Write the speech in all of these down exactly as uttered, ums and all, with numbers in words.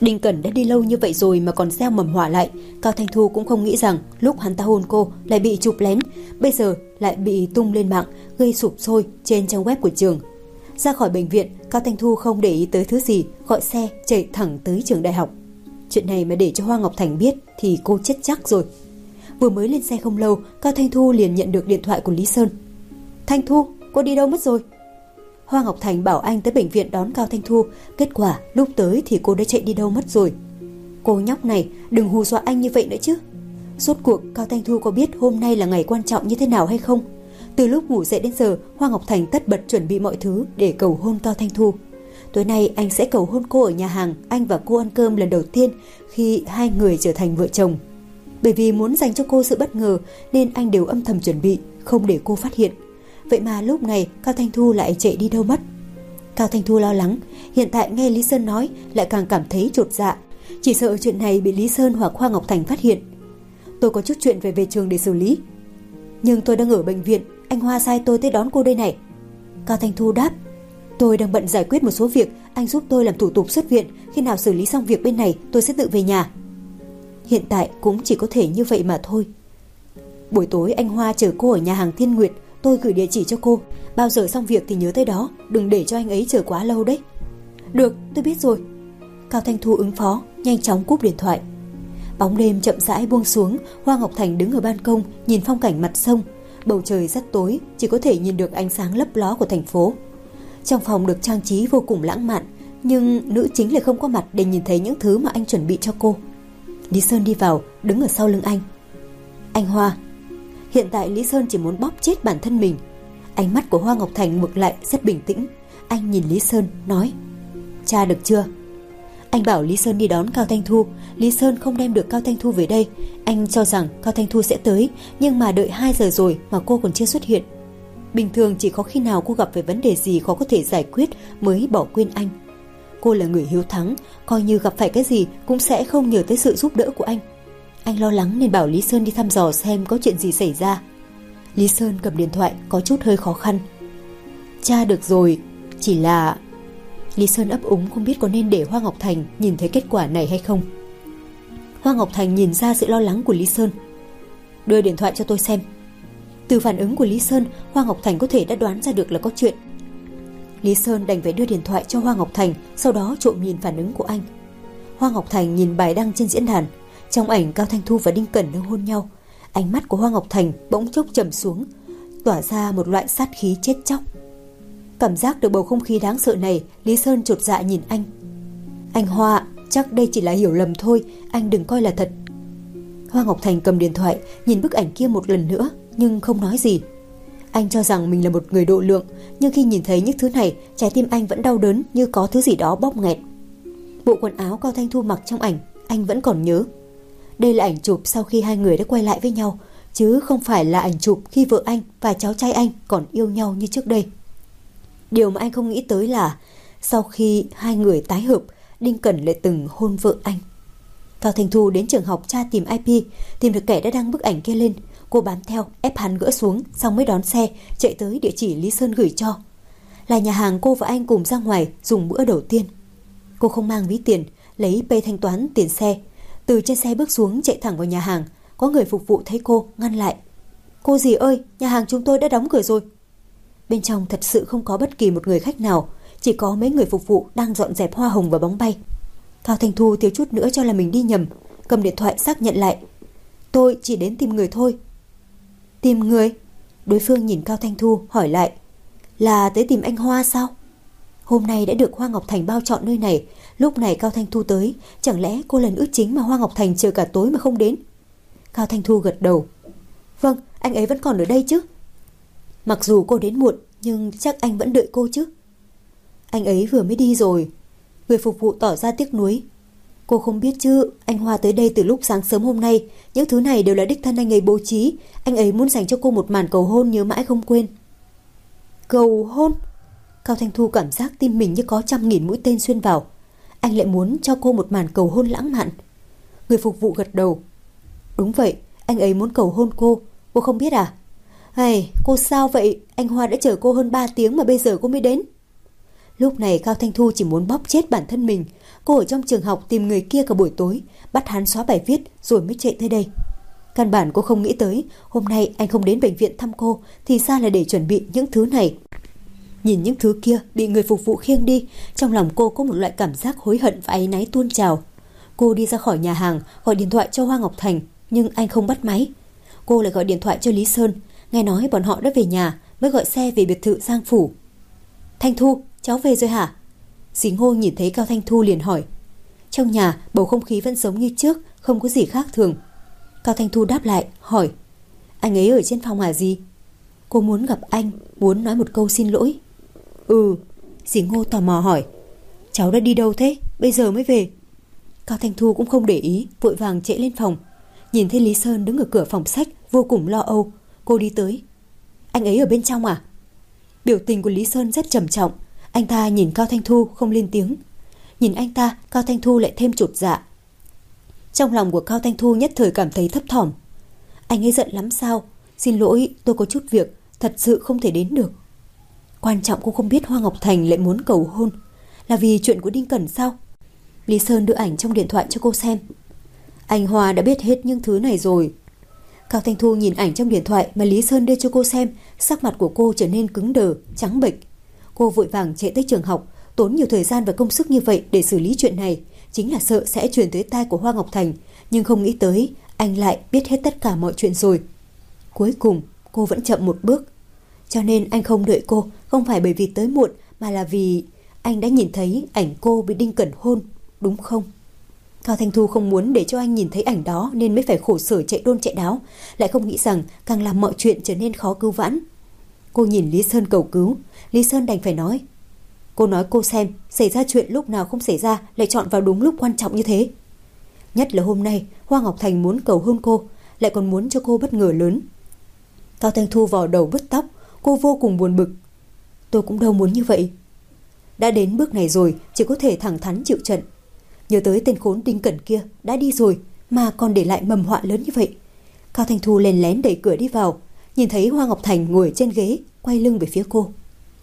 Đinh Cẩn đã đi lâu như vậy rồi mà còn gieo mầm họa lại. Cao Thanh Thu cũng không nghĩ rằng lúc hắn ta hôn cô lại bị chụp lén, bây giờ lại bị tung lên mạng, gây sụp sôi trên trang web của trường. Ra khỏi bệnh viện, Cao Thanh Thu không để ý tới thứ gì, gọi xe chạy thẳng tới trường đại học. Chuyện này mà để cho Hoa Ngọc Thành biết thì cô chết chắc rồi. Vừa mới lên xe không lâu, Cao Thanh Thu liền nhận được điện thoại của Lý Sơn. Thanh Thu, cô đi đâu mất rồi? Hoa Ngọc Thành bảo anh tới bệnh viện đón Cao Thanh Thu. Kết quả lúc tới thì cô đã chạy đi đâu mất rồi. Cô nhóc này, đừng hù dọa anh như vậy nữa chứ. Rốt cuộc Cao Thanh Thu có biết hôm nay là ngày quan trọng như thế nào hay không? Từ lúc ngủ dậy đến giờ, Hoa Ngọc Thành tất bật chuẩn bị mọi thứ để cầu hôn Cao Thanh Thu. Tối nay anh sẽ cầu hôn cô ở nhà hàng anh và cô ăn cơm lần đầu tiên khi hai người trở thành vợ chồng. Bởi vì muốn dành cho cô sự bất ngờ nên anh đều âm thầm chuẩn bị, không để cô phát hiện. Vậy mà lúc này Cao Thanh Thu lại chạy đi đâu mất? Cao Thanh Thu lo lắng, hiện tại nghe Lý Sơn nói lại càng cảm thấy chột dạ. Chỉ sợ chuyện này bị Lý Sơn hoặc Hoa Ngọc Thành phát hiện. Tôi có chút chuyện phải về trường để xử lý. Nhưng tôi đang ở bệnh viện, anh Hoa sai tôi tới đón cô đây này. Cao Thanh Thu đáp. Tôi đang bận giải quyết một số việc, anh giúp tôi làm thủ tục xuất viện. Khi nào xử lý xong việc bên này tôi sẽ tự về nhà. Hiện tại cũng chỉ có thể như vậy mà thôi. Buổi tối anh Hoa chờ cô ở nhà hàng Thiên Nguyệt, tôi gửi địa chỉ cho cô. Bao giờ xong việc thì nhớ tới đó, đừng để cho anh ấy chờ quá lâu đấy. Được, tôi biết rồi. Cao Thanh Thu ứng phó, nhanh chóng cúp điện thoại. Bóng đêm chậm rãi buông xuống. Hoa Ngọc Thành đứng ở ban công nhìn phong cảnh mặt sông. Bầu trời rất tối, chỉ có thể nhìn được ánh sáng lấp ló của thành phố. Trong phòng được trang trí vô cùng lãng mạn, nhưng nữ chính lại không có mặt để nhìn thấy những thứ mà anh chuẩn bị cho cô. Lý Sơn đi vào, đứng ở sau lưng anh. Anh Hoa. Hiện tại Lý Sơn chỉ muốn bóp chết bản thân mình. Ánh mắt của Hoa Ngọc Thành ngược lại rất bình tĩnh. Anh nhìn Lý Sơn nói: Cha được chưa? Anh bảo Lý Sơn đi đón Cao Thanh Thu. Lý Sơn không đem được Cao Thanh Thu về đây. Anh cho rằng Cao Thanh Thu sẽ tới, nhưng mà đợi hai giờ rồi mà cô còn chưa xuất hiện. Bình thường chỉ có khi nào cô gặp phải vấn đề gì khó có thể giải quyết mới bỏ quên anh. Cô là người hiếu thắng, coi như gặp phải cái gì cũng sẽ không nhờ tới sự giúp đỡ của anh. Anh lo lắng nên bảo Lý Sơn đi thăm dò xem có chuyện gì xảy ra. Lý Sơn cầm điện thoại có chút hơi khó khăn. Cha được rồi, chỉ là... Lý Sơn ấp úng không biết có nên để Hoa Ngọc Thành nhìn thấy kết quả này hay không. Hoa Ngọc Thành nhìn ra sự lo lắng của Lý Sơn. Đưa điện thoại cho tôi xem. Từ phản ứng của Lý Sơn, Hoa Ngọc Thành có thể đã đoán ra được là có chuyện. Lý Sơn đành phải đưa điện thoại cho Hoa Ngọc Thành, sau đó trộm nhìn phản ứng của anh. Hoa Ngọc Thành nhìn bài đăng trên diễn đàn. Trong ảnh Cao Thanh Thu và Đinh Cẩn đang hôn nhau. Ánh mắt của Hoa Ngọc Thành bỗng chốc trầm xuống, tỏa ra một loại sát khí chết chóc. Cảm giác được bầu không khí đáng sợ này, Lý Sơn chột dạ nhìn anh. Anh Hoa, chắc đây chỉ là hiểu lầm thôi, anh đừng coi là thật. Hoa Ngọc Thành cầm điện thoại, nhìn bức ảnh kia một lần nữa, nhưng không nói gì. Anh cho rằng mình là một người độ lượng, nhưng khi nhìn thấy những thứ này, trái tim anh vẫn đau đớn như có thứ gì đó bóp nghẹt. Bộ quần áo Cao Thanh Thu mặc trong ảnh, anh vẫn còn nhớ. Đây là ảnh chụp sau khi hai người đã quay lại với nhau, chứ không phải là ảnh chụp khi vợ anh và cháu trai anh còn yêu nhau như trước đây. Điều mà anh không nghĩ tới là sau khi hai người tái hợp, Đinh Cẩn lại từng hôn vợ anh. Cao Thanh Thu đến trường học tra tìm i pê, tìm được kẻ đã đăng bức ảnh kia lên. Cô bám theo, ép hắn gỡ xuống, xong mới đón xe chạy tới địa chỉ Lý Sơn gửi cho. Là nhà hàng cô và anh cùng ra ngoài dùng bữa đầu tiên. Cô không mang ví tiền, lấy pay thanh toán tiền xe. Từ trên xe bước xuống chạy thẳng vào nhà hàng. Có người phục vụ thấy cô ngăn lại. Cô dì ơi, nhà hàng chúng tôi đã đóng cửa rồi. Bên trong thật sự không có bất kỳ một người khách nào, chỉ có mấy người phục vụ đang dọn dẹp hoa hồng và bóng bay. Cao Thanh Thu thiếu chút nữa cho là mình đi nhầm, cầm điện thoại xác nhận lại. Tôi chỉ đến tìm người thôi. Tìm người? Đối phương nhìn Cao Thanh Thu hỏi lại. Là tới tìm anh Hoa sao? Hôm nay đã được Hoa Ngọc Thành bao chọn nơi này. Lúc này Cao Thanh Thu tới, chẳng lẽ cô là nữ chính mà Hoa Ngọc Thành chờ cả tối mà không đến? Cao Thanh Thu gật đầu. Vâng, anh ấy vẫn còn ở đây chứ. Mặc dù cô đến muộn, nhưng chắc anh vẫn đợi cô chứ. Anh ấy vừa mới đi rồi. Người phục vụ tỏ ra tiếc nuối. Cô không biết chứ, anh Hoa tới đây từ lúc sáng sớm hôm nay. Những thứ này đều là đích thân anh ấy bố trí. Anh ấy muốn dành cho cô một màn cầu hôn nhớ mãi không quên. Cầu hôn? Cao Thanh Thu cảm giác tim mình như có trăm nghìn mũi tên xuyên vào. Anh lại muốn cho cô một màn cầu hôn lãng mạn. Người phục vụ gật đầu. Đúng vậy, anh ấy muốn cầu hôn cô. Cô không biết à? Hay, cô sao vậy? Anh Hoa đã chờ cô hơn ba tiếng mà bây giờ cô mới đến. Lúc này Cao Thanh Thu chỉ muốn bóp chết bản thân mình. Cô ở trong trường học tìm người kia cả buổi tối, bắt hắn xóa bài viết rồi mới chạy tới đây. Căn bản cô không nghĩ tới hôm nay anh không đến bệnh viện thăm cô thì ra là để chuẩn bị những thứ này. Nhìn những thứ kia bị người phục vụ khiêng đi, trong lòng cô có một loại cảm giác hối hận và áy náy tuôn trào. Cô đi ra khỏi nhà hàng, gọi điện thoại cho Hoa Ngọc Thành, nhưng anh không bắt máy. Cô lại gọi điện thoại cho Lý Sơn, nghe nói bọn họ đã về nhà, mới gọi xe về biệt thự Giang Phủ. Thanh Thu, cháu về rồi hả? Dì Ngô nhìn thấy Cao Thanh Thu liền hỏi. Trong nhà bầu không khí vẫn giống như trước, không có gì khác thường. Cao Thanh Thu đáp lại, hỏi. Anh ấy ở trên phòng hả dì? Cô muốn gặp anh, muốn nói một câu xin lỗi. Ừ. Dì Ngô tò mò hỏi. Cháu đã đi đâu thế? Bây giờ mới về? Cao Thanh Thu cũng không để ý, vội vàng chạy lên phòng. Nhìn thấy Lý Sơn đứng ở cửa phòng sách, vô cùng lo âu. Cô đi tới. Anh ấy ở bên trong à? Biểu tình của Lý Sơn rất trầm trọng. Anh ta nhìn Cao Thanh Thu không lên tiếng. Nhìn anh ta, Cao Thanh Thu lại thêm chột dạ. Trong lòng của Cao Thanh Thu nhất thời cảm thấy thấp thỏm. Anh ấy giận lắm sao? Xin lỗi, tôi có chút việc, thật sự không thể đến được. Quan trọng cô không biết Hoa Ngọc Thành lại muốn cầu hôn. Là vì chuyện của Đinh Cẩn sao? Lý Sơn đưa ảnh trong điện thoại cho cô xem. Anh Hoa đã biết hết những thứ này rồi. Cao Thanh Thu nhìn ảnh trong điện thoại mà Lý Sơn đưa cho cô xem, sắc mặt của cô trở nên cứng đờ, trắng bệch. Cô vội vàng chạy tới trường học, tốn nhiều thời gian và công sức như vậy để xử lý chuyện này, chính là sợ sẽ truyền tới tai của Hoa Ngọc Thành, nhưng không nghĩ tới anh lại biết hết tất cả mọi chuyện rồi. Cuối cùng cô vẫn chậm một bước. Cho nên anh không đợi cô, không phải bởi vì tới muộn, mà là vì anh đã nhìn thấy ảnh cô bị Đinh Cẩn hôn, đúng không? Cao Thanh Thu không muốn để cho anh nhìn thấy ảnh đó nên mới phải khổ sở chạy đôn chạy đáo, lại không nghĩ rằng càng làm mọi chuyện trở nên khó cứu vãn. Cô nhìn Lý Sơn cầu cứu, Lý Sơn đành phải nói. Cô nói cô xem, xảy ra chuyện lúc nào không xảy ra lại chọn vào đúng lúc quan trọng như thế. Nhất là hôm nay, Hoa Ngọc Thành muốn cầu hôn cô, lại còn muốn cho cô bất ngờ lớn. Cao Thanh Thu vò đầu bứt tóc, cô vô cùng buồn bực. Tôi cũng đâu muốn như vậy. Đã đến bước này rồi, chỉ có thể thẳng thắn chịu trận. Nhớ tới tên khốn Đinh Cẩn kia đã đi rồi mà còn để lại mầm họa lớn như vậy. Cao Thanh Thu lén lén đẩy cửa đi vào, nhìn thấy Hoa Ngọc Thành ngồi trên ghế, quay lưng về phía cô.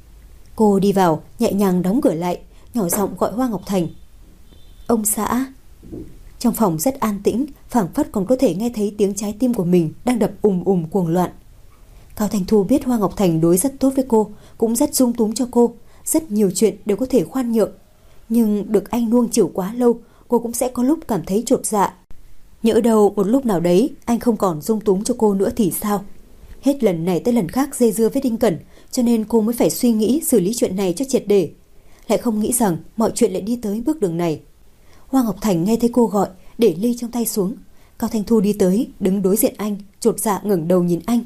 Cô đi vào, nhẹ nhàng đóng cửa lại, nhỏ giọng gọi Hoa Ngọc Thành. Ông xã. Trong phòng rất an tĩnh, phảng phất còn có thể nghe thấy tiếng trái tim của mình đang đập ùm ùm cuồng loạn. Cao Thanh Thu biết Hoa Ngọc Thành đối rất tốt với cô, cũng rất dung túng cho cô, rất nhiều chuyện đều có thể khoan nhượng. Nhưng được anh nuông chiều quá lâu, cô cũng sẽ có lúc cảm thấy chột dạ. Nhỡ đâu một lúc nào đấy anh không còn dung túng cho cô nữa thì sao? Hết lần này tới lần khác dây dưa với Đinh Cẩn, cho nên cô mới phải suy nghĩ xử lý chuyện này cho triệt để. Lại không nghĩ rằng mọi chuyện lại đi tới bước đường này. Hoa Ngọc Thành nghe thấy cô gọi, để ly trong tay xuống. Cao Thanh Thu đi tới, đứng đối diện anh, chột dạ ngẩng đầu nhìn anh.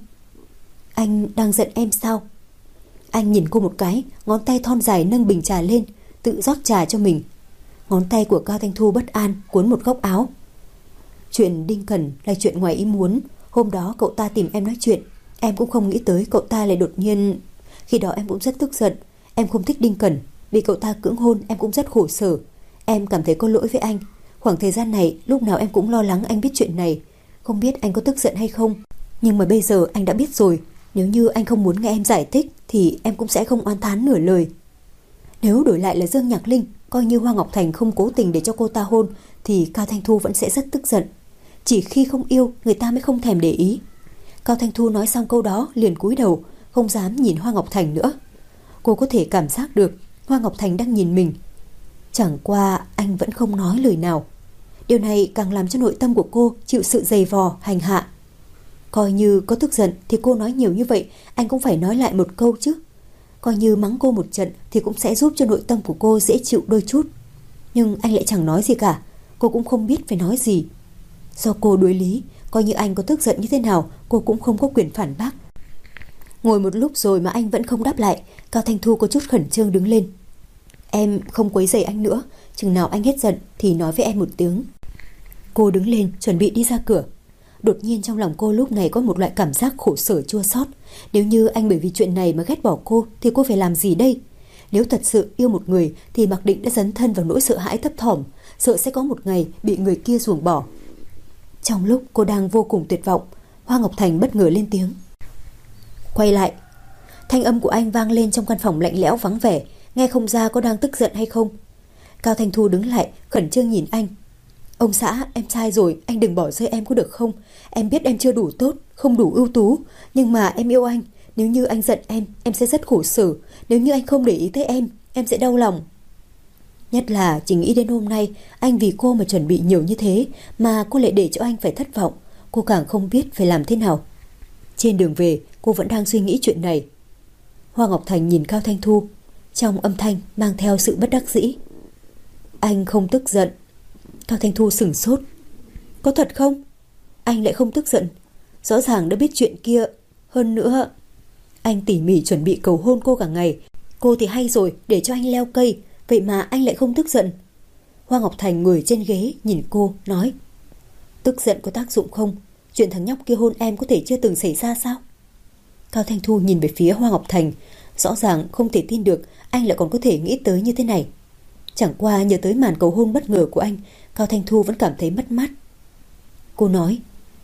Anh đang giận em sao? Anh nhìn cô một cái, ngón tay thon dài nâng bình trà lên, tự rót trà cho mình. Ngón tay của Cao Thanh Thu bất an cuốn một góc áo. Chuyện Đinh Cẩn là chuyện ngoài ý muốn. Hôm đó cậu ta tìm em nói chuyện, em cũng không nghĩ tới cậu ta lại đột nhiên. Khi đó em cũng rất tức giận. Em không thích Đinh Cẩn, vì cậu ta cưỡng hôn em cũng rất khổ sở. Em cảm thấy có lỗi với anh. Khoảng thời gian này lúc nào em cũng lo lắng anh biết chuyện này. Không biết anh có tức giận hay không, nhưng mà bây giờ anh đã biết rồi. Nếu như anh không muốn nghe em giải thích thì em cũng sẽ không oán thán nửa lời. Nếu đổi lại là Dương Nhạc Linh, coi như Hoa Ngọc Thành không cố tình để cho cô ta hôn, thì Cao Thanh Thu vẫn sẽ rất tức giận. Chỉ khi không yêu, người ta mới không thèm để ý. Cao Thanh Thu nói xong câu đó liền cúi đầu, không dám nhìn Hoa Ngọc Thành nữa. Cô có thể cảm giác được Hoa Ngọc Thành đang nhìn mình. Chẳng qua anh vẫn không nói lời nào. Điều này càng làm cho nội tâm của cô chịu sự dày vò, hành hạ. Coi như có tức giận thì cô nói nhiều như vậy, anh cũng phải nói lại một câu chứ. Coi như mắng cô một trận thì cũng sẽ giúp cho nội tâm của cô dễ chịu đôi chút. Nhưng anh lại chẳng nói gì cả. Cô cũng không biết phải nói gì. Do cô đối lý, coi như anh có tức giận như thế nào, cô cũng không có quyền phản bác. Ngồi một lúc rồi mà anh vẫn không đáp lại. Cao Thanh Thu có chút khẩn trương đứng lên. Em không quấy rầy anh nữa, chừng nào anh hết giận thì nói với em một tiếng. Cô đứng lên chuẩn bị đi ra cửa. Đột nhiên trong lòng cô lúc này có một loại cảm giác khổ sở chua xót. Nếu như anh bởi vì chuyện này mà ghét bỏ cô thì cô phải làm gì đây? Nếu thật sự yêu một người thì mặc định đã dấn thân vào nỗi sợ hãi thấp thỏm, sợ sẽ có một ngày bị người kia ruồng bỏ. Trong lúc cô đang vô cùng tuyệt vọng, Hoa Ngọc Thành bất ngờ lên tiếng. Quay lại. Thanh âm của anh vang lên trong căn phòng lạnh lẽo vắng vẻ, nghe không ra có đang tức giận hay không. Cao Thanh Thu đứng lại, khẩn trương nhìn anh. Ông xã, em sai rồi, anh đừng bỏ rơi em có được không? Em biết em chưa đủ tốt, không đủ ưu tú, nhưng mà em yêu anh. Nếu như anh giận em, em sẽ rất khổ sở. Nếu như anh không để ý tới em, em sẽ đau lòng. Nhất là chỉ nghĩ đến hôm nay, anh vì cô mà chuẩn bị nhiều như thế, mà cô lại để cho anh phải thất vọng. Cô càng không biết phải làm thế nào. Trên đường về, cô vẫn đang suy nghĩ chuyện này. Hoa Ngọc Thành nhìn Cao Thanh Thu, trong âm thanh mang theo sự bất đắc dĩ. Anh không tức giận. Cao Thanh Thu sửng sốt. Có thật không? Anh lại không tức giận. Rõ ràng đã biết chuyện kia. Hơn nữa, anh tỉ mỉ chuẩn bị cầu hôn cô cả ngày. Cô thì hay rồi, để cho anh leo cây. Vậy mà anh lại không tức giận. Hoa Ngọc Thành ngồi trên ghế nhìn cô, nói. Tức giận có tác dụng không? Chuyện thằng nhóc kia hôn em có thể chưa từng xảy ra sao? Cao Thanh Thu nhìn về phía Hoa Ngọc Thành, rõ ràng không thể tin được anh lại còn có thể nghĩ tới như thế này. Chẳng qua nhớ tới màn cầu hôn bất ngờ của anh, Cao Thanh Thu vẫn cảm thấy mất mát. Cô nói,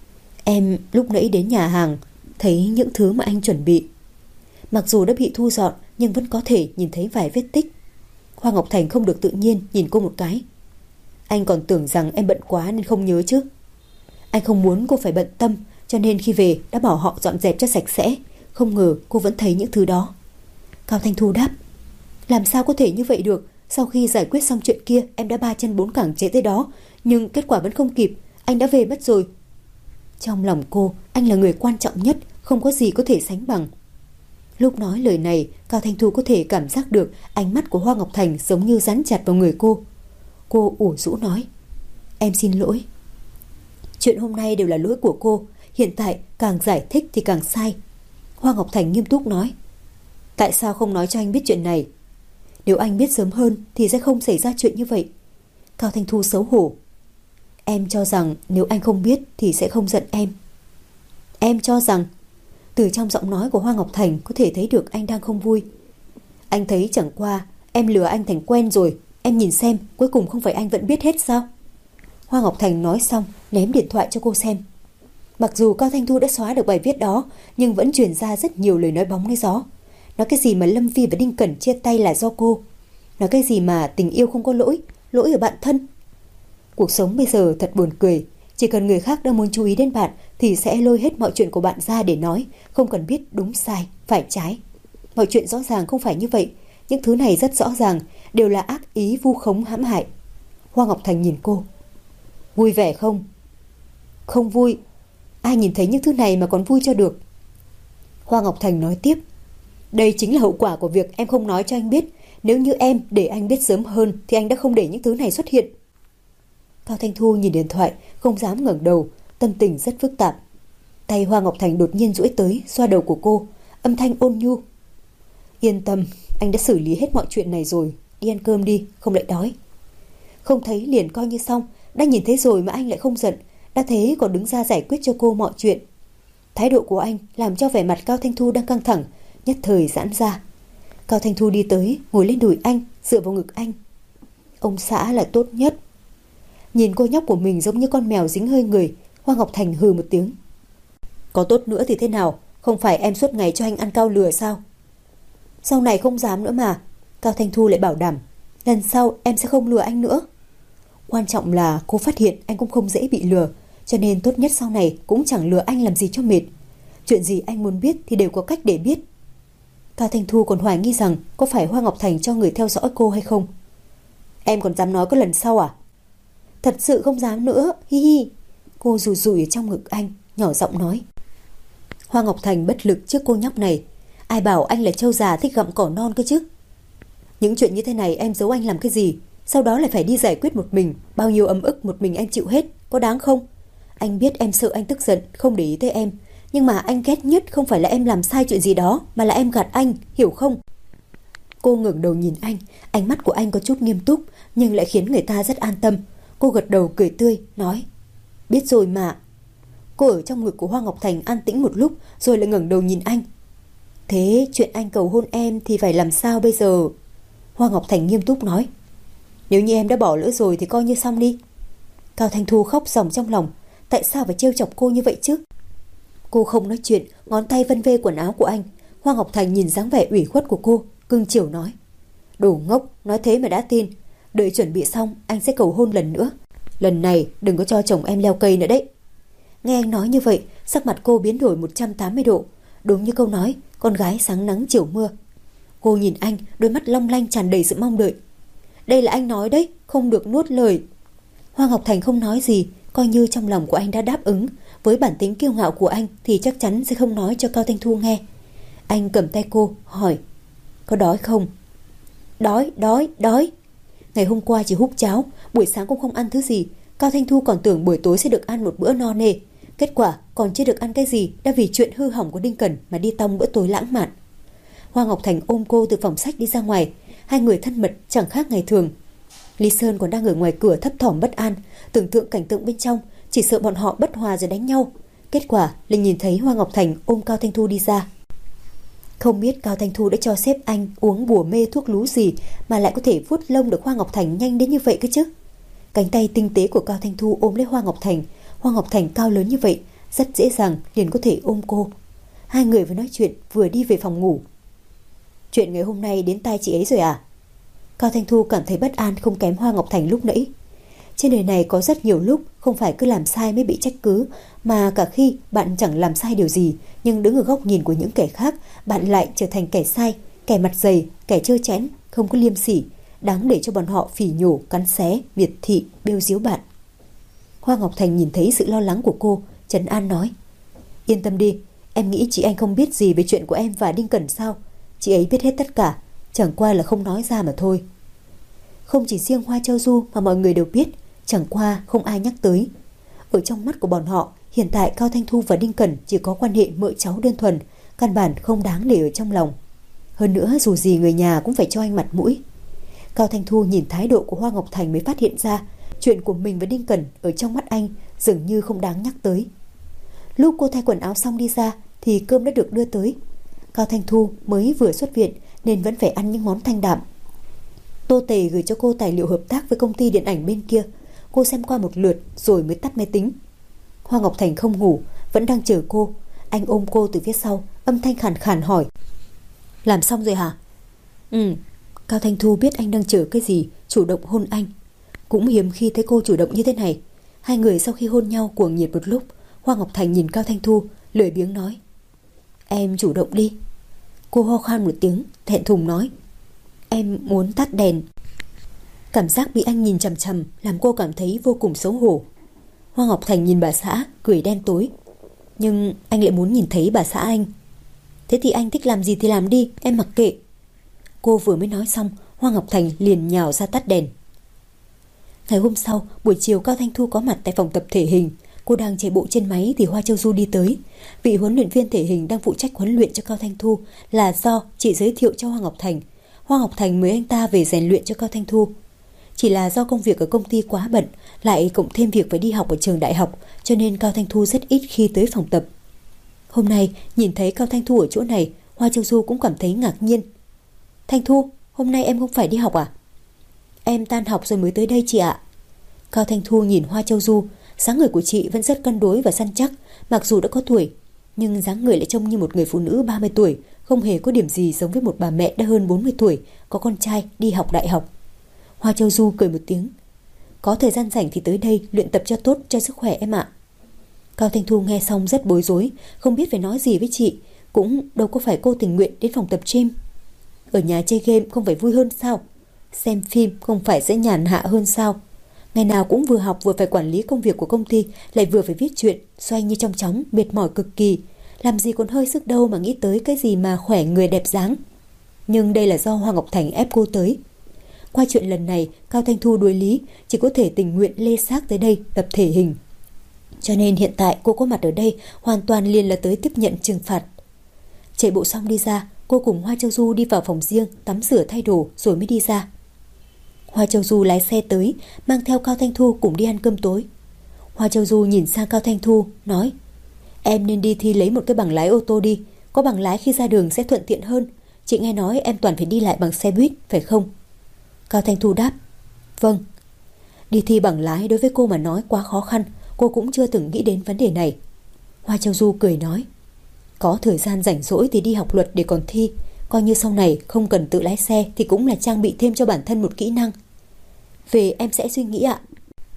em lúc nãy đến nhà hàng thấy những thứ mà anh chuẩn bị. Mặc dù đã bị thu dọn nhưng vẫn có thể nhìn thấy vài vết tích. Hoa Ngọc Thành không được tự nhiên nhìn cô một cái. Anh còn tưởng rằng em bận quá nên không nhớ chứ. Anh không muốn cô phải bận tâm, cho nên khi về đã bảo họ dọn dẹp cho sạch sẽ. Không ngờ cô vẫn thấy những thứ đó. Cao Thanh Thu đáp, làm sao có thể như vậy được? Sau khi giải quyết xong chuyện kia, em đã ba chân bốn cẳng chạy tới đó, nhưng kết quả vẫn không kịp. Anh đã về mất rồi. Trong lòng cô, anh là người quan trọng nhất, không có gì có thể sánh bằng. Lúc nói lời này, Cao Thanh Thu có thể cảm giác được ánh mắt của Hoa Ngọc Thành giống như dán chặt vào người cô. Cô ủ rũ nói, em xin lỗi. Chuyện hôm nay đều là lỗi của cô. Hiện tại càng giải thích thì càng sai. Hoa Ngọc Thành nghiêm túc nói, tại sao không nói cho anh biết chuyện này? Nếu anh biết sớm hơn thì sẽ không xảy ra chuyện như vậy. Cao Thanh Thu xấu hổ. Em cho rằng nếu anh không biết thì sẽ không giận em. Em cho rằng? Từ trong giọng nói của Hoa Ngọc Thành có thể thấy được anh đang không vui. Anh thấy chẳng qua em lừa anh thành quen rồi. Em nhìn xem, cuối cùng không phải anh vẫn biết hết sao? Hoa Ngọc Thành nói xong ném điện thoại cho cô xem. Mặc dù Cao Thanh Thu đã xóa được bài viết đó, nhưng vẫn truyền ra rất nhiều lời nói bóng nói gió. Nói cái gì mà Lâm Phi và Đinh Cẩn chia tay là do cô. Nói cái gì mà tình yêu không có lỗi, lỗi ở bạn thân. Cuộc sống bây giờ thật buồn cười. Chỉ cần người khác đang muốn chú ý đến bạn thì sẽ lôi hết mọi chuyện của bạn ra để nói, không cần biết đúng sai, phải trái. Mọi chuyện rõ ràng không phải như vậy. Những thứ này rất rõ ràng, đều là ác ý vu khống hãm hại. Hoa Ngọc Thành nhìn cô. Vui vẻ không? Không vui. Ai nhìn thấy những thứ này mà còn vui cho được? Hoa Ngọc Thành nói tiếp, đây chính là hậu quả của việc em không nói cho anh biết. Nếu như em để anh biết sớm hơn thì anh đã không để những thứ này xuất hiện. Cao Thanh Thu nhìn điện thoại, không dám ngẩng đầu, tâm tình rất phức tạp. Tay Hoa Ngọc Thành đột nhiên duỗi tới, xoa đầu của cô, âm thanh ôn nhu. Yên tâm, anh đã xử lý hết mọi chuyện này rồi. Đi ăn cơm đi, không lại đói. Không thấy liền coi như xong. Đã nhìn thấy rồi mà anh lại không giận. Đã thế còn đứng ra giải quyết cho cô mọi chuyện. Thái độ của anh làm cho vẻ mặt Cao Thanh Thu đang căng thẳng nhất thời giãn ra. Cao Thanh Thu đi tới, ngồi lên đùi anh, dựa vào ngực anh. Ông xã là tốt nhất. Nhìn cô nhóc của mình giống như con mèo dính hơi người, Hoa Ngọc Thành hừ một tiếng. Có tốt nữa thì thế nào? Không phải em suốt ngày cho anh ăn cao lừa sao? Sau này không dám nữa mà. Cao Thanh Thu lại bảo đảm, lần sau em sẽ không lừa anh nữa. Quan trọng là cô phát hiện anh cũng không dễ bị lừa, cho nên tốt nhất sau này cũng chẳng lừa anh làm gì cho mệt. Chuyện gì anh muốn biết thì đều có cách để biết. Cao Thanh Thu còn hoài nghi rằng có phải Hoa Ngọc Thành cho người theo dõi cô hay không. Em còn dám nói có lần sau à? Thật sự không dám nữa, hi hi. Cô rủi rủi ở trong ngực anh, nhỏ giọng nói. Hoa Ngọc Thành bất lực trước cô nhóc này. Ai bảo anh là trâu già thích gặm cỏ non cơ chứ. Những chuyện như thế này em giấu anh làm cái gì? Sau đó lại phải đi giải quyết một mình. Bao nhiêu ấm ức một mình em chịu hết, có đáng không? Anh biết em sợ anh tức giận, không để ý tới em. Nhưng mà anh ghét nhất không phải là em làm sai chuyện gì đó, mà là em gạt anh, hiểu không? Cô ngẩng đầu nhìn anh, ánh mắt của anh có chút nghiêm túc, nhưng lại khiến người ta rất an tâm. Cô gật đầu cười tươi, nói, biết rồi mà. Cô ở trong ngực của Hoa Ngọc Thành an tĩnh một lúc, rồi lại ngẩng đầu nhìn anh. Thế chuyện anh cầu hôn em thì phải làm sao bây giờ? Hoa Ngọc Thành nghiêm túc nói, nếu như em đã bỏ lỡ rồi thì coi như xong đi. Cao Thanh Thu khóc ròng trong lòng. Tại sao phải trêu chọc cô như vậy chứ? Cô không nói chuyện, ngón tay vân vê quần áo của anh. Hoa Ngọc Thành nhìn dáng vẻ ủy khuất của cô, cưng chiều nói, Đồ ngốc, nói thế mà đã tin. Đợi chuẩn bị xong anh sẽ cầu hôn lần nữa. Lần này đừng có cho chồng em leo cây nữa đấy. Nghe anh nói như vậy, sắc mặt cô biến đổi một trăm tám mươi độ. Đúng như câu nói, con gái sáng nắng chiều mưa. Cô nhìn anh, đôi mắt long lanh tràn đầy sự mong đợi. Đây là anh nói đấy, không được nuốt lời. Hoa Ngọc Thành không nói gì, coi như trong lòng của anh đã đáp ứng. Với bản tính kiêu ngạo của anh thì chắc chắn sẽ không nói cho Cao Thanh Thu nghe. Anh cầm tay cô, hỏi: Có đói không? Đói, đói, đói. Ngày hôm qua chỉ húp cháo, buổi sáng cũng không ăn thứ gì. Cao Thanh Thu còn tưởng buổi tối sẽ được ăn một bữa no nê. Kết quả còn chưa được ăn cái gì đã vì chuyện hư hỏng của Đinh Cẩn mà đi tong bữa tối lãng mạn. Hoa Ngọc Thành ôm cô từ phòng sách đi ra ngoài. Hai người thân mật chẳng khác ngày thường. Lý Sơn còn đang ở ngoài cửa thấp thỏm bất an, tưởng tượng cảnh tượng bên trong, chỉ sợ bọn họ bất hòa rồi đánh nhau. Kết quả Linh nhìn thấy Hoa Ngọc Thành ôm Cao Thanh Thu đi ra. Không biết Cao Thanh Thu đã cho sếp anh uống bùa mê thuốc lú gì mà lại có thể vuốt lông được Hoa Ngọc Thành nhanh đến như vậy cơ chứ. Cánh tay tinh tế của Cao Thanh Thu ôm lấy Hoa Ngọc Thành. Hoa Ngọc Thành cao lớn như vậy, rất dễ dàng liền có thể ôm cô. Hai người vừa nói chuyện vừa đi về phòng ngủ. Chuyện ngày hôm nay đến tai chị ấy rồi à? Cao Thanh Thu cảm thấy bất an không kém Hoa Ngọc Thành lúc nãy. Trên đời này có rất nhiều lúc không phải cứ làm sai mới bị trách cứ, mà cả khi bạn chẳng làm sai điều gì, nhưng đứng ở góc nhìn của những kẻ khác, bạn lại trở thành kẻ sai, kẻ mặt dày, kẻ trơ chẽn, không có liêm sỉ, đáng để cho bọn họ phỉ nhổ, cắn xé, miệt thị, bêu diếu bạn. Hoa Ngọc Thành nhìn thấy sự lo lắng của cô, trấn an nói: Yên tâm đi, em nghĩ chị anh không biết gì về chuyện của em và Đinh Cẩn sao? Chị ấy biết hết tất cả, chẳng qua là không nói ra mà thôi. Không chỉ riêng Hoa Châu Du mà mọi người đều biết, chẳng qua không ai nhắc tới. Ở trong mắt của bọn họ, hiện tại Cao Thanh Thu và Đinh Cẩn chỉ có quan hệ mợ cháu đơn thuần, căn bản không đáng để ở trong lòng. Hơn nữa dù gì người nhà cũng phải cho anh mặt mũi. Cao Thanh Thu nhìn thái độ của Hoa Ngọc Thành mới phát hiện ra chuyện của mình với Đinh Cẩn ở trong mắt anh dường như không đáng nhắc tới. Lúc cô thay quần áo xong đi ra thì cơm đã được đưa tới. Cao Thanh Thu mới vừa xuất viện nên vẫn phải ăn những món thanh đạm. Tô Tề gửi cho cô tài liệu hợp tác với công ty điện ảnh bên kia. Cô xem qua một lượt rồi mới tắt máy tính. Hoa Ngọc Thành không ngủ, vẫn đang chờ cô. Anh ôm cô từ phía sau, âm thanh khàn khàn hỏi: Làm xong rồi hả? Ừ. Cao Thanh Thu biết anh đang chờ cái gì, chủ động hôn anh. Cũng hiếm khi thấy cô chủ động như thế này. Hai người sau khi hôn nhau cuồng nhiệt một lúc, Hoa Ngọc Thành nhìn Cao Thanh Thu, lười biếng nói: Em chủ động đi. Cô ho khan một tiếng, thẹn thùng nói: Em muốn tắt đèn. Cảm giác bị anh nhìn chằm chằm làm cô cảm thấy vô cùng xấu hổ. Hoa Ngọc Thành nhìn bà xã, cười đen tối: Nhưng anh lại muốn nhìn thấy bà xã anh. Thế thì anh thích làm gì thì làm đi, em mặc kệ. Cô vừa mới nói xong, Hoa Ngọc Thành liền nhào ra tắt đèn. Ngày hôm sau, buổi chiều Cao Thanh Thu có mặt tại phòng tập thể hình. Cô đang chạy bộ trên máy thì Hoa Châu Du đi tới. Vị huấn luyện viên thể hình đang phụ trách huấn luyện cho Cao Thanh Thu là do chị giới thiệu cho Hoa Ngọc Thành. Hoa Ngọc Thành mời anh ta về rèn luyện cho Cao Thanh Thu. Chỉ là do công việc ở công ty quá bận, lại cộng thêm việc phải đi học ở trường đại học, cho nên Cao Thanh Thu rất ít khi tới phòng tập. Hôm nay nhìn thấy Cao Thanh Thu ở chỗ này, Hoa Châu Du cũng cảm thấy ngạc nhiên. Thanh Thu, hôm nay em không phải đi học à? Em tan học rồi mới tới đây chị ạ. Cao Thanh Thu nhìn Hoa Châu Du, dáng người của chị vẫn rất cân đối và săn chắc, mặc dù đã có tuổi, nhưng dáng người lại trông như một người phụ nữ ba mươi tuổi, không hề có điểm gì giống với một bà mẹ đã hơn bốn mươi tuổi, có con trai đi học đại học. Hoa Châu Du cười một tiếng: Có thời gian rảnh thì tới đây luyện tập cho tốt cho sức khỏe em ạ. Cao Thanh Thu nghe xong rất bối rối, không biết phải nói gì với chị, cũng đâu có phải cô tình nguyện đến phòng tập gym. Ở nhà chơi game không phải vui hơn sao? Xem phim không phải sẽ nhàn hạ hơn sao? Ngày nào cũng vừa học vừa phải quản lý công việc của công ty, lại vừa phải viết chuyện, xoay như trong chóng, mệt mỏi cực kỳ. Làm gì còn hơi sức đâu mà nghĩ tới cái gì mà khỏe người đẹp dáng. Nhưng đây là do Hoa Ngọc Thành ép cô tới. Qua chuyện lần này, Cao Thanh Thu đuối lý, chỉ có thể tình nguyện lê xác tới đây tập thể hình. Cho nên hiện tại cô có mặt ở đây hoàn toàn liền là tới tiếp nhận trừng phạt. Chạy bộ xong đi ra, cô cùng Hoa Châu Du đi vào phòng riêng, tắm rửa thay đồ rồi mới đi ra. Hoa Châu Du lái xe tới, mang theo Cao Thanh Thu cùng đi ăn cơm tối. Hoa Châu Du nhìn sang Cao Thanh Thu, nói: Em nên đi thi lấy một cái bằng lái ô tô đi, có bằng lái khi ra đường sẽ thuận tiện hơn. Chị nghe nói em toàn phải đi lại bằng xe buýt, phải không? Cao Thanh Thu đáp: Vâng. Đi thi bằng lái đối với cô mà nói quá khó khăn, cô cũng chưa từng nghĩ đến vấn đề này. Hoa Châu Du cười nói: Có thời gian rảnh rỗi thì đi học luật để còn thi, Coi như sau này không cần tự lái xe thì cũng là trang bị thêm cho bản thân một kỹ năng. Về em sẽ suy nghĩ ạ.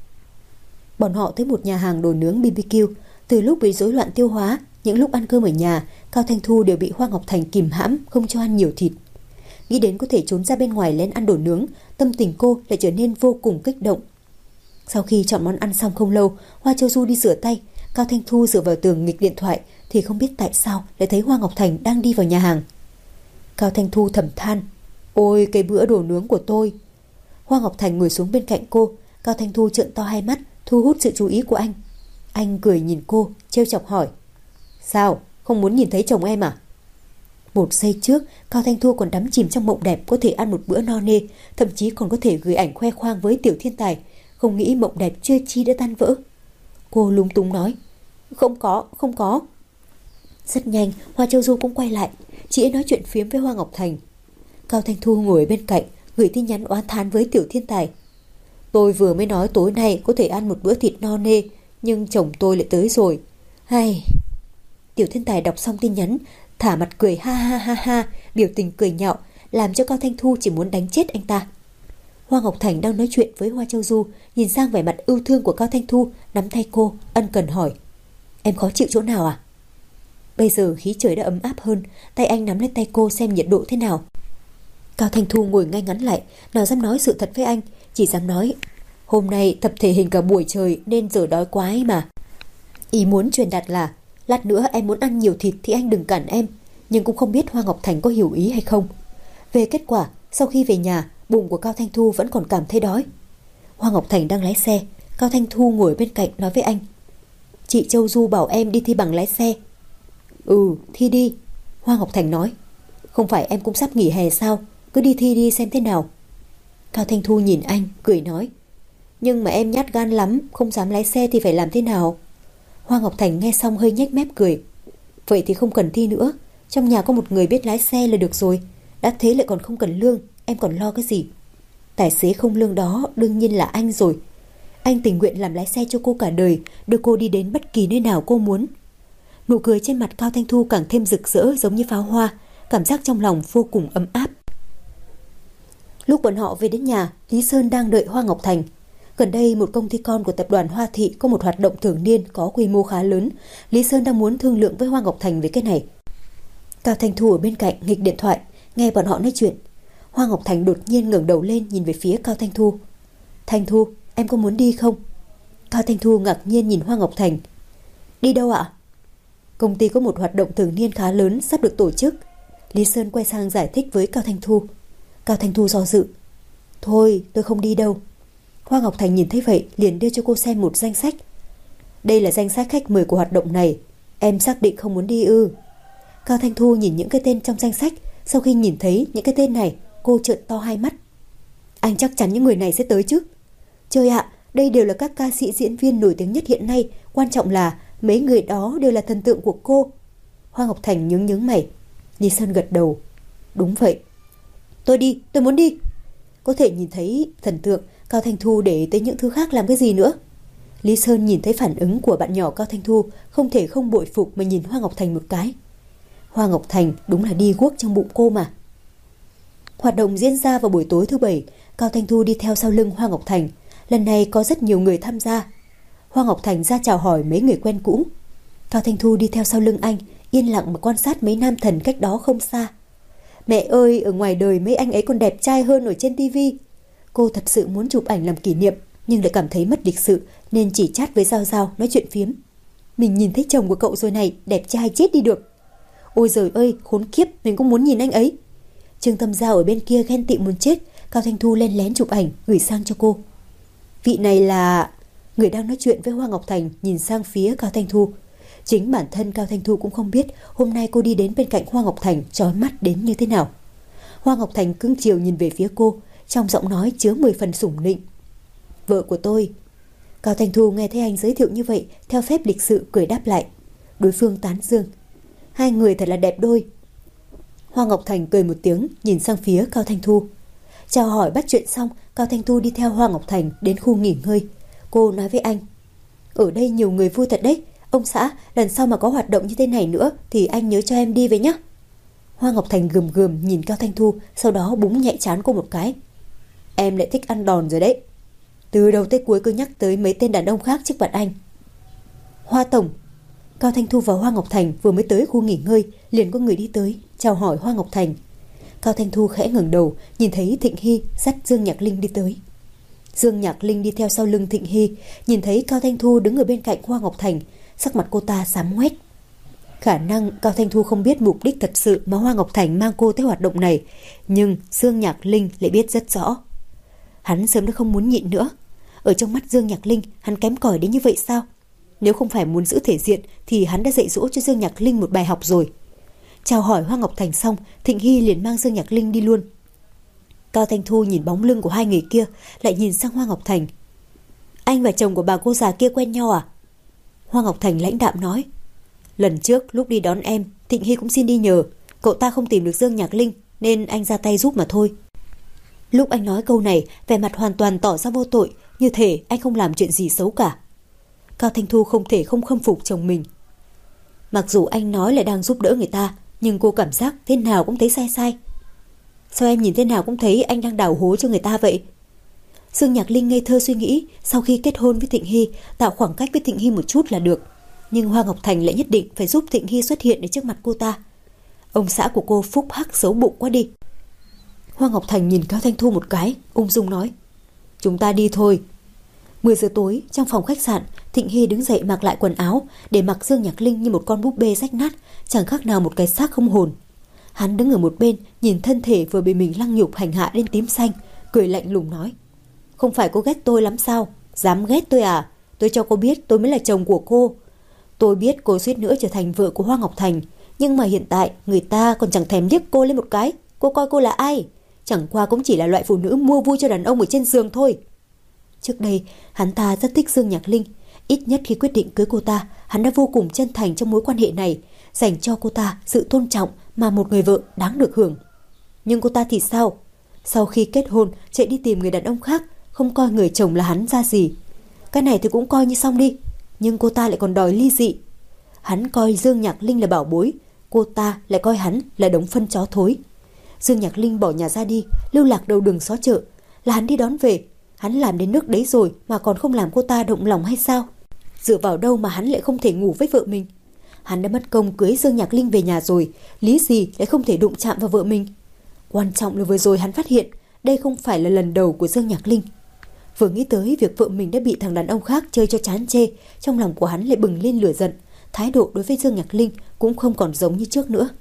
Bọn họ tới một nhà hàng đồ nướng bê bê kiu. Từ lúc bị rối loạn tiêu hóa, những lúc ăn cơm ở nhà, Cao Thanh Thu đều bị Hoa Ngọc Thành kìm hãm, không cho ăn nhiều thịt. Nghĩ đến có thể trốn ra bên ngoài lén ăn đồ nướng, tâm tình cô lại trở nên vô cùng kích động. Sau khi chọn món ăn xong không lâu, Hoa Châu Du đi rửa tay. Cao Thanh Thu dựa vào tường nghịch điện thoại thì không biết tại sao lại thấy Hoa Ngọc Thành đang đi vào nhà hàng. Cao Thanh Thu thầm than: ôi cái bữa đồ nướng của tôi. Hoa Ngọc Thành ngồi xuống bên cạnh cô. Cao Thanh Thu trợn to hai mắt, thu hút sự chú ý của anh. Anh cười nhìn cô, trêu chọc hỏi: sao, không muốn nhìn thấy chồng em à? Một giây trước, Cao Thanh Thu còn đắm chìm trong mộng đẹp có thể ăn một bữa no nê, thậm chí còn có thể gửi ảnh khoe khoang với Tiểu Thiên Tài. Không nghĩ mộng đẹp chưa chi đã tan vỡ. Cô lúng túng nói: Không có, không có. Rất nhanh, Hoa Châu Du cũng quay lại. Chị ấy nói chuyện phiếm với Hoa Ngọc Thành. Cao Thanh Thu ngồi bên cạnh, gửi tin nhắn oán thán với Tiểu Thiên Tài: tôi vừa mới nói tối nay có thể ăn một bữa thịt no nê, nhưng chồng tôi lại tới rồi. Hay... Tiểu Thiên Tài đọc xong tin nhắn, thả mặt cười ha ha ha ha, biểu tình cười nhạo, làm cho Cao Thanh Thu chỉ muốn đánh chết anh ta. Hoa Ngọc Thành đang nói chuyện với Hoa Châu Du, nhìn sang vẻ mặt ưu thương của Cao Thanh Thu, nắm tay cô, ân cần hỏi: em khó chịu chỗ nào à? Bây giờ khí trời đã ấm áp hơn, tay anh nắm lấy tay cô xem nhiệt độ thế nào. Cao Thanh Thu ngồi ngay ngắn lại, nào dám nói sự thật với anh, chỉ dám nói: hôm nay tập thể hình cả buổi trời nên giờ đói quá ấy mà. Ý muốn truyền đạt là lát nữa em muốn ăn nhiều thịt thì anh đừng cản em, nhưng cũng không biết Hoa Ngọc Thành có hiểu ý hay không. Về kết quả, sau khi về nhà, bụng của Cao Thanh Thu vẫn còn cảm thấy đói. Hoa Ngọc Thành đang lái xe, Cao Thanh Thu ngồi bên cạnh nói với anh: chị Châu Du bảo em đi thi bằng lái xe. Ừ, thi đi. Hoa Ngọc Thành nói: không phải em cũng sắp nghỉ hè sao, cứ đi thi đi xem thế nào. Cao Thanh Thu nhìn anh, cười nói: nhưng mà em nhát gan lắm, không dám lái xe thì phải làm thế nào? Hoa Ngọc Thành nghe xong hơi nhếch mép cười: vậy thì không cần thi nữa, trong nhà có một người biết lái xe là được rồi. Đã thế lại còn không cần lương, em còn lo cái gì? Tài xế không lương đó đương nhiên là anh rồi. Anh tình nguyện làm lái xe cho cô cả đời, đưa cô đi đến bất kỳ nơi nào cô muốn. Nụ cười trên mặt Cao Thanh Thu càng thêm rực rỡ giống như pháo hoa, cảm giác trong lòng vô cùng ấm áp. Lúc bọn họ về đến nhà, Lý Sơn đang đợi Hoa Ngọc Thành. Gần đây một công ty con của tập đoàn Hoa Thị có một hoạt động thường niên có quy mô khá lớn. Lý Sơn đang muốn thương lượng với Hoa Ngọc Thành về cái này. Cao Thanh Thu ở bên cạnh nghịch điện thoại, nghe bọn họ nói chuyện. Hoa Ngọc Thành đột nhiên ngẩng đầu lên nhìn về phía Cao Thanh Thu. Thanh Thu, em có muốn đi không? Cao Thanh Thu ngạc nhiên nhìn Hoa Ngọc Thành. Đi đâu ạ? Công ty có một hoạt động thường niên khá lớn sắp được tổ chức. Lý Sơn quay sang giải thích với Cao Thanh Thu. Cao Thanh Thu do dự. Thôi, tôi không đi đâu. Hoa Ngọc Thành nhìn thấy vậy liền đưa cho cô xem một danh sách. Đây là danh sách khách mời của hoạt động này. Em xác định không muốn đi ư? Cao Thanh Thu nhìn những cái tên trong danh sách. Sau khi nhìn thấy những cái tên này, cô trợn to hai mắt. Anh chắc chắn những người này sẽ tới chứ? Trời ạ, đây đều là các ca sĩ diễn viên nổi tiếng nhất hiện nay. Quan trọng là mấy người đó đều là thần tượng của cô. Hoa Ngọc Thành nhướng nhướng mày. Lý Sơn gật đầu. Đúng vậy. Tôi đi, tôi muốn đi. Có thể nhìn thấy thần tượng, Cao Thanh Thu để tới những thứ khác làm cái gì nữa? Lý Sơn nhìn thấy phản ứng của bạn nhỏ Cao Thanh Thu, không thể không bội phục mà nhìn Hoa Ngọc Thành một cái. Hoa Ngọc Thành đúng là đi guốc trong bụng cô mà. Hoạt động diễn ra vào buổi tối thứ bảy. Cao Thanh Thu đi theo sau lưng Hoa Ngọc Thành. Lần này có rất nhiều người tham gia. Hoa Ngọc Thành ra chào hỏi mấy người quen cũ. Cao Thanh Thu đi theo sau lưng anh, yên lặng mà quan sát mấy nam thần cách đó không xa. Mẹ ơi, ở ngoài đời mấy anh ấy còn đẹp trai hơn ở trên tivi. Cô thật sự muốn chụp ảnh làm kỷ niệm, nhưng lại cảm thấy mất lịch sự nên chỉ chat với Giao Giao nói chuyện phiếm. Mình nhìn thấy chồng của cậu rồi này, đẹp trai chết đi được. Ôi giời ơi, khốn kiếp, mình cũng muốn nhìn anh ấy. Trương Tâm Giao ở bên kia ghen tị muốn chết. Cao Thanh Thu len lén chụp ảnh gửi sang cho cô. Vị này là... Người đang nói chuyện với Hoa Ngọc Thành nhìn sang phía Cao Thanh Thu. Chính bản thân Cao Thanh Thu cũng không biết hôm nay cô đi đến bên cạnh Hoa Ngọc Thành chói mắt đến như thế nào. Hoa Ngọc Thành cưng chiều nhìn về phía cô, trong giọng nói chứa mười phần sủng nịnh. Vợ của tôi. Cao Thanh Thu nghe thấy anh giới thiệu như vậy, theo phép lịch sự cười đáp lại. Đối phương tán dương. Hai người thật là đẹp đôi. Hoa Ngọc Thành cười một tiếng, nhìn sang phía Cao Thanh Thu. Chào hỏi bắt chuyện xong, Cao Thanh Thu đi theo Hoa Ngọc Thành đến khu nghỉ ngơi. Cô nói với anh. Ở đây nhiều người vui thật đấy. Ông xã, lần sau mà có hoạt động như thế này nữa thì anh nhớ cho em đi với nhé. Hoa Ngọc Thành gườm gườm nhìn Cao Thanh Thu, sau đó búng nhẹ trán cô một cái. Em lại thích ăn đòn rồi đấy. Từ đầu tới cuối cứ nhắc tới mấy tên đàn ông khác trước mặt anh. Hoa tổng. Cao Thanh Thu và Hoa Ngọc Thành vừa mới tới khu nghỉ ngơi, liền có người đi tới chào hỏi Hoa Ngọc Thành. Cao Thanh Thu khẽ ngẩng đầu, nhìn thấy Thịnh Hy dắt Dương Nhạc Linh đi tới. Dương Nhạc Linh đi theo sau lưng Thịnh Hy, nhìn thấy Cao Thanh Thu đứng ở bên cạnh Hoa Ngọc Thành, sắc mặt cô ta xám ngoét. Khả năng Cao Thanh Thu không biết mục đích thật sự mà Hoa Ngọc Thành mang cô tới hoạt động này, nhưng Dương Nhạc Linh lại biết rất rõ. Hắn sớm đã không muốn nhịn nữa. Ở trong mắt Dương Nhạc Linh, hắn kém cỏi đến như vậy sao? Nếu không phải muốn giữ thể diện thì hắn đã dạy dỗ cho Dương Nhạc Linh một bài học rồi. Chào hỏi Hoa Ngọc Thành xong, Thịnh Hy liền mang Dương Nhạc Linh đi luôn. Cao Thanh Thu nhìn bóng lưng của hai người kia, lại nhìn sang Hoa Ngọc Thành. Anh và chồng của bà cô già kia quen nhau à? Hoa Ngọc Thành lãnh đạm nói. Lần trước lúc đi đón em, Thịnh Hy cũng xin đi nhờ. Cậu ta không tìm được Dương Nhạc Linh nên anh ra tay giúp mà thôi. Lúc anh nói câu này, vẻ mặt hoàn toàn tỏ ra vô tội, như thể anh không làm chuyện gì xấu cả. Cao Thanh Thu không thể không khâm phục chồng mình. Mặc dù anh nói là đang giúp đỡ người ta, nhưng cô cảm giác thế nào cũng thấy sai sai. Sao em nhìn thế nào cũng thấy anh đang đào hố cho người ta vậy? Dương Nhạc Linh ngây thơ suy nghĩ, sau khi kết hôn với Thịnh Hy, tạo khoảng cách với Thịnh Hy một chút là được. Nhưng Hoa Ngọc Thành lại nhất định phải giúp Thịnh Hy xuất hiện ở trước mặt cô ta. Ông xã của cô phúc hắc xấu bụng quá đi. Hoa Ngọc Thành nhìn Cao Thanh Thu một cái, ung dung nói. Chúng ta đi thôi. mười giờ tối, trong phòng khách sạn, Thịnh Hy đứng dậy mặc lại quần áo, để mặc Dương Nhạc Linh như một con búp bê rách nát, chẳng khác nào một cái xác không hồn. Hắn đứng ở một bên, nhìn thân thể vừa bị mình lăng nhục hành hạ đến tím xanh, cười lạnh lùng nói. Không phải cô ghét tôi lắm sao? Dám ghét tôi à? Tôi cho cô biết tôi mới là chồng của cô. Tôi biết cô suýt nữa trở thành vợ của Hoa Ngọc Thành, nhưng mà hiện tại người ta còn chẳng thèm liếc cô lên một cái. Cô coi cô là ai? Chẳng qua cũng chỉ là loại phụ nữ mua vui cho đàn ông ở trên giường thôi. Trước đây, hắn ta rất thích Dương Nhạc Linh. Ít nhất khi quyết định cưới cô ta, hắn đã vô cùng chân thành trong mối quan hệ này, dành cho cô ta sự tôn trọng mà một người vợ đáng được hưởng. Nhưng cô ta thì sao? Sau khi kết hôn, chạy đi tìm người đàn ông khác, không coi người chồng là hắn ra gì. Cái này thì cũng coi như xong đi. Nhưng cô ta lại còn đòi ly dị. Hắn coi Dương Nhạc Linh là bảo bối, cô ta lại coi hắn là đống phân chó thối. Dương Nhạc Linh bỏ nhà ra đi, lưu lạc đầu đường xó chợ, là hắn đi đón về. Hắn làm đến nước đấy rồi mà còn không làm cô ta động lòng hay sao? Dựa vào đâu mà hắn lại không thể ngủ với vợ mình? Hắn đã mất công cưới Dương Nhạc Linh về nhà rồi, lý gì lại không thể đụng chạm vào vợ mình? Quan trọng là vừa rồi hắn phát hiện đây không phải là lần đầu của Dương Nhạc Linh. Vừa nghĩ tới việc vợ mình đã bị thằng đàn ông khác chơi cho chán chê, trong lòng của hắn lại bừng lên lửa giận. Thái độ đối với Dương Nhạc Linh cũng không còn giống như trước nữa.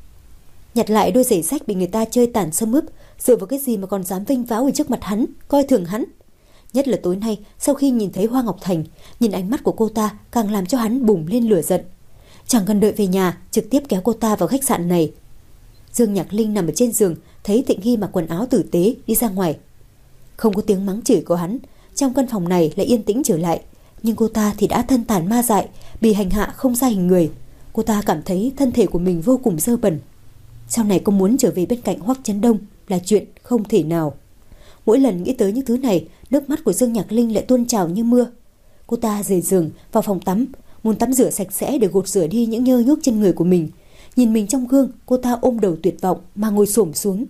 Nhặt lại đôi giày rách bị người ta chơi tàn sâm ướp, dựa vào cái gì mà còn dám vênh váo ở trước mặt hắn, coi thường hắn. Nhất là tối nay, sau khi nhìn thấy Hoa Ngọc Thành, nhìn ánh mắt của cô ta càng làm cho hắn bùng lên lửa giận. Chẳng cần đợi về nhà, trực tiếp kéo cô ta vào khách sạn này. Dương Nhạc Linh nằm ở trên giường, thấy Thịnh Hy mặc quần áo tử tế đi ra ngoài. Không có tiếng mắng chửi của hắn, trong căn phòng này lại yên tĩnh trở lại. Nhưng cô ta thì đã thân tàn ma dại, bị hành hạ không ra hình người. Cô ta cảm thấy thân thể của mình vô cùng dơ bẩn. Sau này cô muốn trở về bên cạnh Hoắc Chấn Đông là chuyện không thể nào. Mỗi lần nghĩ tới những thứ này, nước mắt của Dương Nhạc Linh lại tuôn trào như mưa. Cô ta rời giường vào phòng tắm, muốn tắm rửa sạch sẽ để gột rửa đi những nhơ nhuốc trên người của mình. Nhìn mình trong gương, cô ta ôm đầu tuyệt vọng mà ngồi xổm xuống.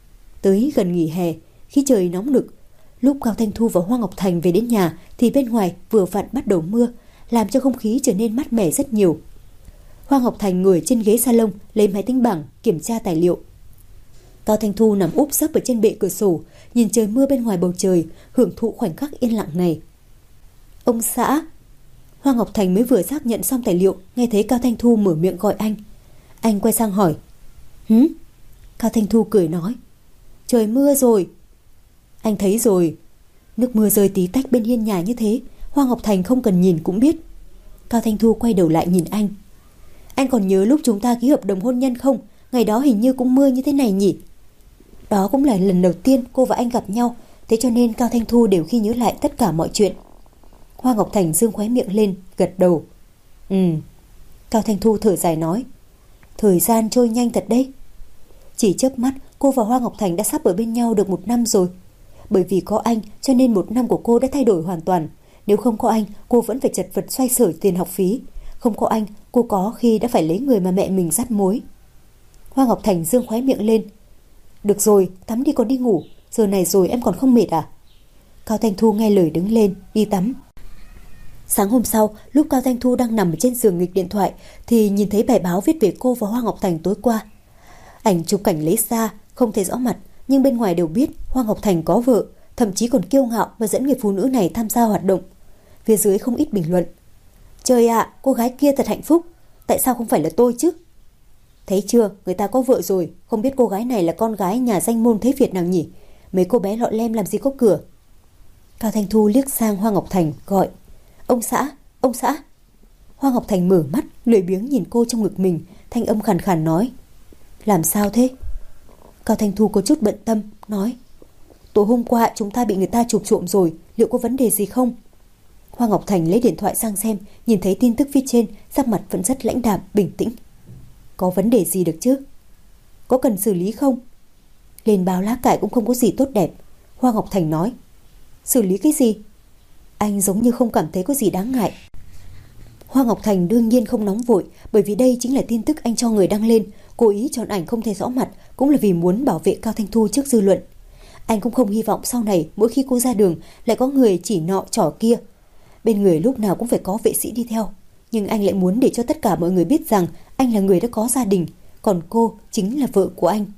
Tới gần nghỉ hè, khi trời nóng nực, lúc Cao Thanh Thu và Hoa Ngọc Thành về đến nhà thì bên ngoài vừa vặn bắt đầu mưa, làm cho không khí trở nên mát mẻ rất nhiều. Hoa Ngọc Thành ngồi trên ghế salon lấy máy tính bảng kiểm tra tài liệu. Cao Thanh Thu nằm úp sấp ở trên bệ cửa sổ, nhìn trời mưa bên ngoài bầu trời, hưởng thụ khoảnh khắc yên lặng này. Ông xã. Hoa Ngọc Thành mới vừa xác nhận xong tài liệu, nghe thấy Cao Thanh Thu mở miệng gọi anh. Anh quay sang hỏi. Hứ? Cao Thanh Thu cười nói. Trời mưa rồi. Anh thấy rồi. Nước mưa rơi tí tách bên hiên nhà như thế, Hoa Ngọc Thành không cần nhìn cũng biết. Cao Thanh Thu quay đầu lại nhìn anh. Anh còn nhớ lúc chúng ta ký hợp đồng hôn nhân không? Ngày đó hình như cũng mưa như thế này nhỉ? Đó cũng là lần đầu tiên cô và anh gặp nhau, thế cho nên Cao Thanh Thu đều khi nhớ lại tất cả mọi chuyện. Hoa Ngọc Thành dương khóe miệng lên, gật đầu. Ừ. Cao Thanh Thu thở dài nói. Thời gian trôi nhanh thật đấy. Chỉ chớp mắt, cô và Hoa Ngọc Thành đã sắp ở bên nhau được một năm rồi. Bởi vì có anh cho nên một năm của cô đã thay đổi hoàn toàn. Nếu không có anh, cô vẫn phải chật vật xoay sở tiền học phí. Không có anh, cô có khi đã phải lấy người mà mẹ mình dắt mối. Hoa Ngọc Thành dương khóe miệng lên. Được rồi, tắm đi còn đi ngủ, giờ này rồi em còn không mệt à? Cao Thanh Thu nghe lời đứng lên, đi tắm. Sáng hôm sau, lúc Cao Thanh Thu đang nằm trên giường nghịch điện thoại thì nhìn thấy bài báo viết về cô và Hoa Ngọc Thành tối qua. Ảnh chụp cảnh lấy xa, không thấy rõ mặt, nhưng bên ngoài đều biết Hoa Ngọc Thành có vợ, thậm chí còn kiêu ngạo và dẫn người phụ nữ này tham gia hoạt động. Phía dưới không ít bình luận. Trời ạ, à, cô gái kia thật hạnh phúc, tại sao không phải là tôi chứ? Thấy chưa, người ta có vợ rồi, không biết cô gái này là con gái nhà danh môn thế Việt nào nhỉ? Mấy cô bé lọ lem làm gì có cửa. Cao Thanh Thu liếc sang Hoa Ngọc Thành gọi. Ông xã, ông xã. Hoa Ngọc Thành mở mắt, lười biếng nhìn cô trong ngực mình, thanh âm khàn khàn nói. Làm sao thế? Cao Thanh Thu có chút bận tâm, nói. Tối hôm qua chúng ta bị người ta chụp trộm rồi, liệu có vấn đề gì không? Hoa Ngọc Thành lấy điện thoại sang xem, nhìn thấy tin tức phía trên, sắc mặt vẫn rất lãnh đạm, bình tĩnh. Có vấn đề gì được chứ? Có cần xử lý không? Lên báo lá cải cũng không có gì tốt đẹp. Hoa Ngọc Thành nói. Xử lý cái gì? Anh giống như không cảm thấy có gì đáng ngại. Hoa Ngọc Thành đương nhiên không nóng vội, bởi vì đây chính là tin tức anh cho người đăng lên. Cố ý chọn ảnh không thấy rõ mặt cũng là vì muốn bảo vệ Cao Thanh Thu trước dư luận. Anh cũng không hy vọng sau này mỗi khi cô ra đường lại có người chỉ nọ trỏ kia. Bên người lúc nào cũng phải có vệ sĩ đi theo. Nhưng anh lại muốn để cho tất cả mọi người biết rằng anh là người đã có gia đình, còn cô chính là vợ của anh.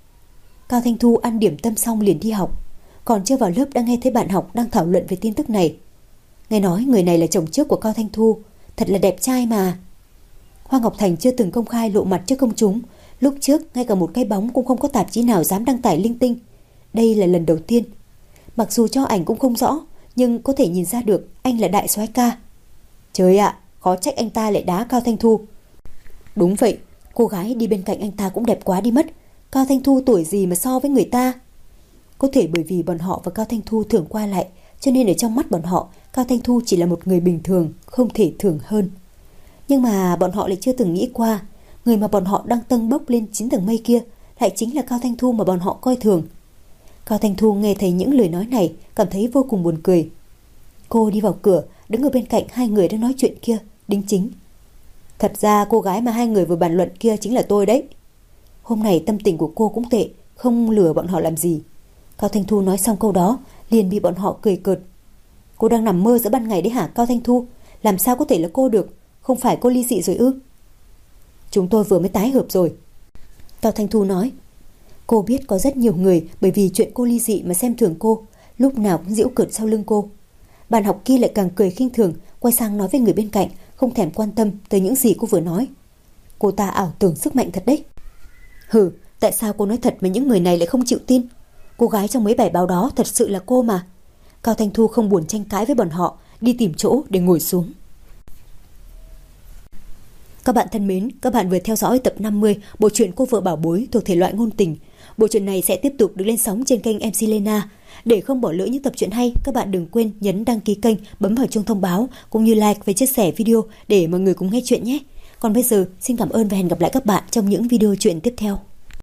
Cao Thanh Thu ăn điểm tâm xong liền đi học. Còn chưa vào lớp đã nghe thấy bạn học đang thảo luận về tin tức này. Nghe nói người này là chồng trước của Cao Thanh Thu, thật là đẹp trai mà. Hoa Ngọc Thành chưa từng công khai lộ mặt trước công chúng. Lúc trước ngay cả một cái bóng cũng không có tạp chí nào dám đăng tải linh tinh. Đây là lần đầu tiên. Mặc dù cho ảnh cũng không rõ, nhưng có thể nhìn ra được anh là đại soái ca. Trời ạ, à, khó trách anh ta lại đá Cao Thanh Thu. Đúng vậy, cô gái đi bên cạnh anh ta cũng đẹp quá đi mất. Cao Thanh Thu tuổi gì mà so với người ta? Có thể bởi vì bọn họ và Cao Thanh Thu thường qua lại, cho nên ở trong mắt bọn họ, Cao Thanh Thu chỉ là một người bình thường, không thể thường hơn. Nhưng mà bọn họ lại chưa từng nghĩ qua, người mà bọn họ đang tâng bốc lên chín tầng mây kia lại chính là Cao Thanh Thu mà bọn họ coi thường. Cao Thanh Thu nghe thấy những lời nói này, cảm thấy vô cùng buồn cười. Cô đi vào cửa, đứng ở bên cạnh hai người đang nói chuyện kia, đính chính. Thật ra cô gái mà hai người vừa bàn luận kia chính là tôi đấy. Hôm nay tâm tình của cô cũng tệ, không lừa bọn họ làm gì. Cao Thanh Thu nói xong câu đó, liền bị bọn họ cười cợt. Cô đang nằm mơ giữa ban ngày đấy hả Cao Thanh Thu? Làm sao có thể là cô được? Không phải cô ly dị rồi ư? Chúng tôi vừa mới tái hợp rồi. Cao Thanh Thu nói. Cô biết có rất nhiều người bởi vì chuyện cô ly dị mà xem thường cô, lúc nào cũng giễu cợt sau lưng cô. Bạn học kia lại càng cười khinh thường, quay sang nói với người bên cạnh, không thèm quan tâm tới những gì cô vừa nói. Cô ta ảo tưởng sức mạnh thật đấy. Hừ, tại sao cô nói thật mà những người này lại không chịu tin? Cô gái trong mấy bài báo đó thật sự là cô mà. Cao Thanh Thu không buồn tranh cãi với bọn họ, đi tìm chỗ để ngồi xuống. Các bạn thân mến, các bạn vừa theo dõi tập năm mươi bộ truyện Cô vợ bảo bối thuộc thể loại ngôn tình. Bộ truyện này sẽ tiếp tục được lên sóng trên kênh em xê Lena. Để không bỏ lỡ những tập truyện hay, các bạn đừng quên nhấn đăng ký kênh, bấm vào chuông thông báo cũng như like và chia sẻ video để mọi người cùng nghe chuyện nhé. Còn bây giờ, xin cảm ơn và hẹn gặp lại các bạn trong những video truyện tiếp theo.